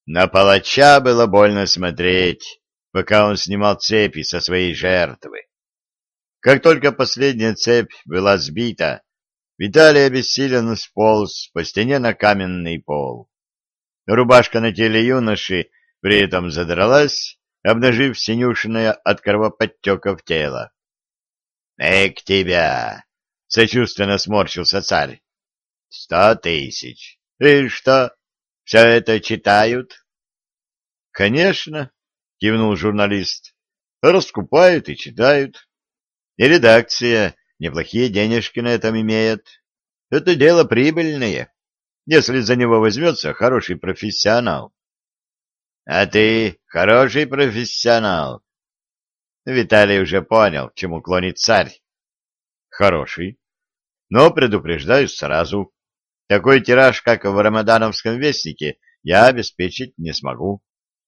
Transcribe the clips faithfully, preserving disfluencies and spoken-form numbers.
На палача было больно смотреть, пока он снимал цепи со своей жертвы. Как только последняя цепь была сбита, Виталий обессиленно сполз по стене на каменный пол. Рубашка на теле юноши при этом задралась, обнажив синюшное от кровоподтеков тело. — Эк тебя! — сочувственно сморщился царь. — Сто тысяч. И что, все это читают? — Конечно, — кивнул журналист. — Раскупают и читают. И редакция неплохие денежки на этом имеет. Это дело прибыльное, если за него возьмется хороший профессионал. — А ты хороший профессионал? Виталий уже понял, к чему клонит царь. — Хороший. Но предупреждаю сразу. Такой тираж, как в Рамадановском вестнике, я обеспечить не смогу.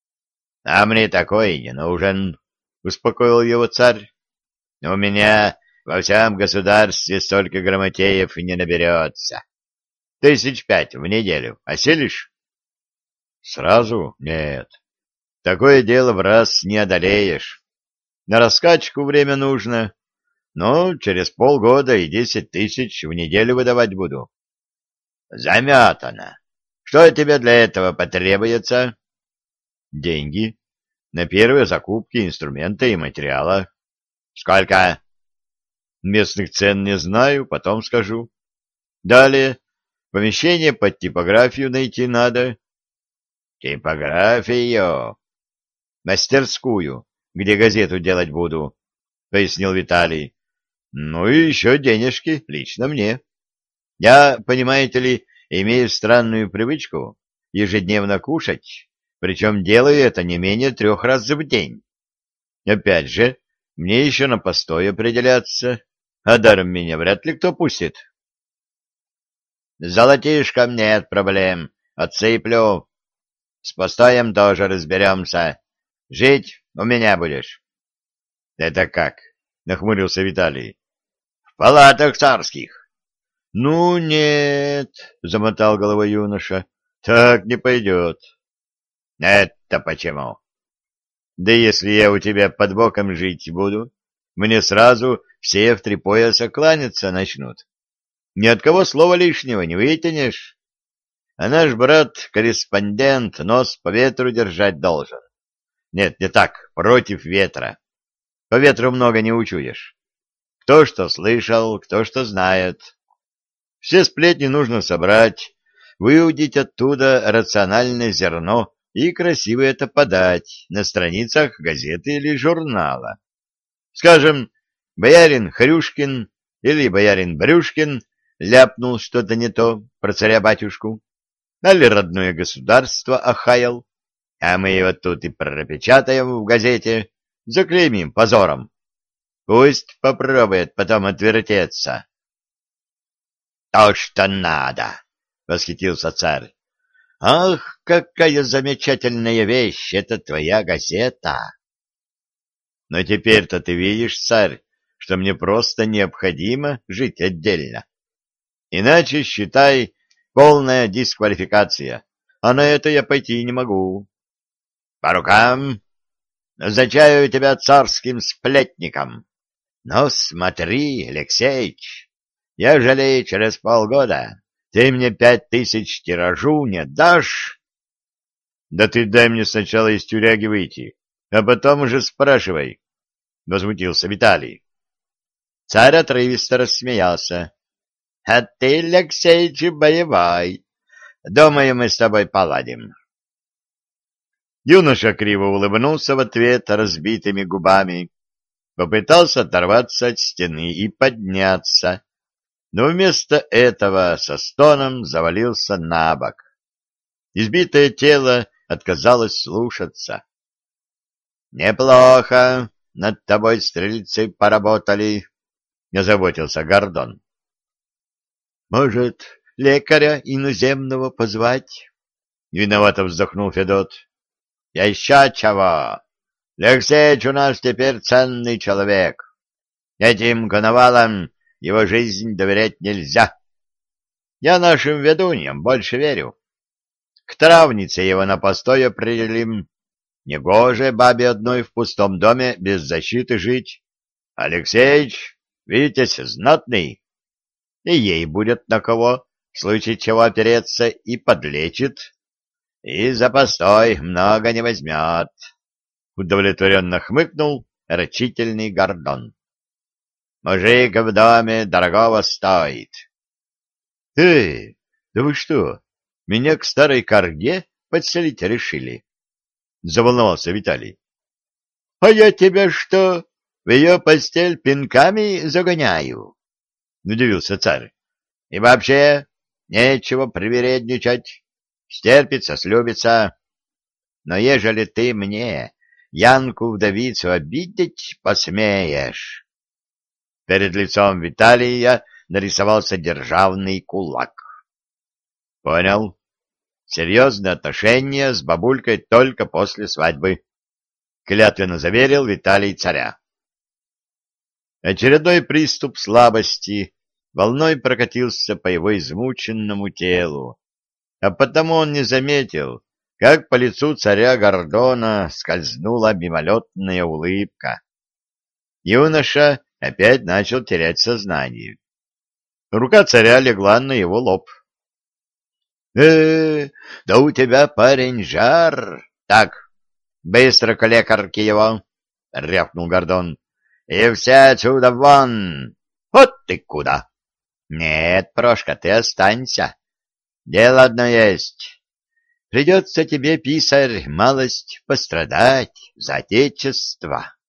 — А мне такой не нужен, — успокоил его царь. — У меня во всем государстве столько грамотеев не наберется. Тысяч пять в неделю. Осилишь? — Сразу? Нет. Такое дело в раз не одолеешь. На раскачку время нужно, но через полгода и десять тысяч в неделю выдавать буду. — Заметано. Что тебе для этого потребуется? — Деньги. На первые закупки инструмента и материала. — Сколько? — Местных цен не знаю, потом скажу. Далее помещение под типографию найти надо. — Типографию? — Мастерскую, где газету делать буду, — пояснил Виталий. — Ну и еще денежки лично мне. Я, понимаете ли, имею странную привычку ежедневно кушать, причем делаю это не менее трех раз в день. Опять же, мне еще на постой определяться, а даром меня вряд ли кто пустит. — С золотишком нет проблем, отсыплю. С постоем тоже разберемся. Жить у меня будешь. — Это как? — нахмурился Виталий. — В палатах царских. — Ну, нет, — замотал головой юноша, — так не пойдет. — Это почему? — Да если я у тебя под боком жить буду, мне сразу все в три пояса кланяться начнут. Ни от кого слова лишнего не вытянешь. А наш брат-корреспондент нос по ветру держать должен. Нет, не так, против ветра. По ветру много не учуешь. Кто что слышал, кто что знает. Все сплетни нужно собрать, выудить оттуда рациональное зерно и красиво это подать на страницах газеты или журнала. Скажем, боярин Хрюшкин или боярин Брюшкин ляпнул что-то не то про царя-батюшку, али родное государство охаял, а мы его тут и пропечатаем в газете, заклеймим позором. Пусть попробует потом отвертеться. — То, что надо! — восхитился царь. — Ах, какая замечательная вещь это твоя газета! Но теперь-то ты видишь, царь, что мне просто необходимо жить отдельно. Иначе, считай, полная дисквалификация, а на это я пойти не могу. По рукам. Назначаю тебя царским сплетником. Но смотри, Алексеич, ежели через полгода ты мне пять тысяч тиражу не дашь... Да ты дай мне сначала из тюряги выйти, а потом уже спрашивай, — возмутился Виталий. Царь отрывисто рассмеялся. — А ты, Алексеич, боевой. Думаю, мы с тобой поладим. Юноша криво улыбнулся в ответ разбитыми губами, попытался оторваться от стены и подняться, но вместо этого со стоном завалился на бок. Избитое тело отказалось слушаться. — Неплохо над тобой стрельцы поработали, — озаботился Гордон. — Может, лекаря иноземного позвать? — виновато вздохнул Федот. — Еще чего! Алексеич у нас теперь ценный человек. Этим коновалам его жизнь доверять нельзя. Я нашим ведуньям больше верю. К травнице его на постой определим. Негоже бабе одной в пустом доме без защиты жить. Алексеич, витязь знатный, и ей будет на кого, в случае чего опереться, и подлечит, и за постой много не возьмет. Удовлетворенно хмыкнул рачительный Гордон. Мужик в доме дорогого стоит. — Эй, да вы что, меня к старой корге подселить решили? — заволновался Виталий. — А я тебя что, в ее постель пинками загоняю? — удивился царь. — И вообще нечего привередничать, стерпится, слюбится. Но ежели ты мне Янку-вдовицу обидеть посмеешь... Перед лицом Виталия нарисовался державный кулак. — Понял. Серьезные отношения с бабулькой только после свадьбы, — клятвенно заверил Виталий царя. Очередной приступ слабости волной прокатился по его измученному телу, а потому он не заметил, как по лицу царя Гордона скользнула мимолетная улыбка. Юноша опять начал терять сознание. Рука царя легла на его лоб. э, -э да у тебя, парень, жар. Так, быстро к лекарке его, — рявкнул Гордон. — И все отсюда вон! Вот ты куда! Нет, Прошка, ты останься. Дело одно есть. Придется тебе, писарь, малость пострадать за отечество.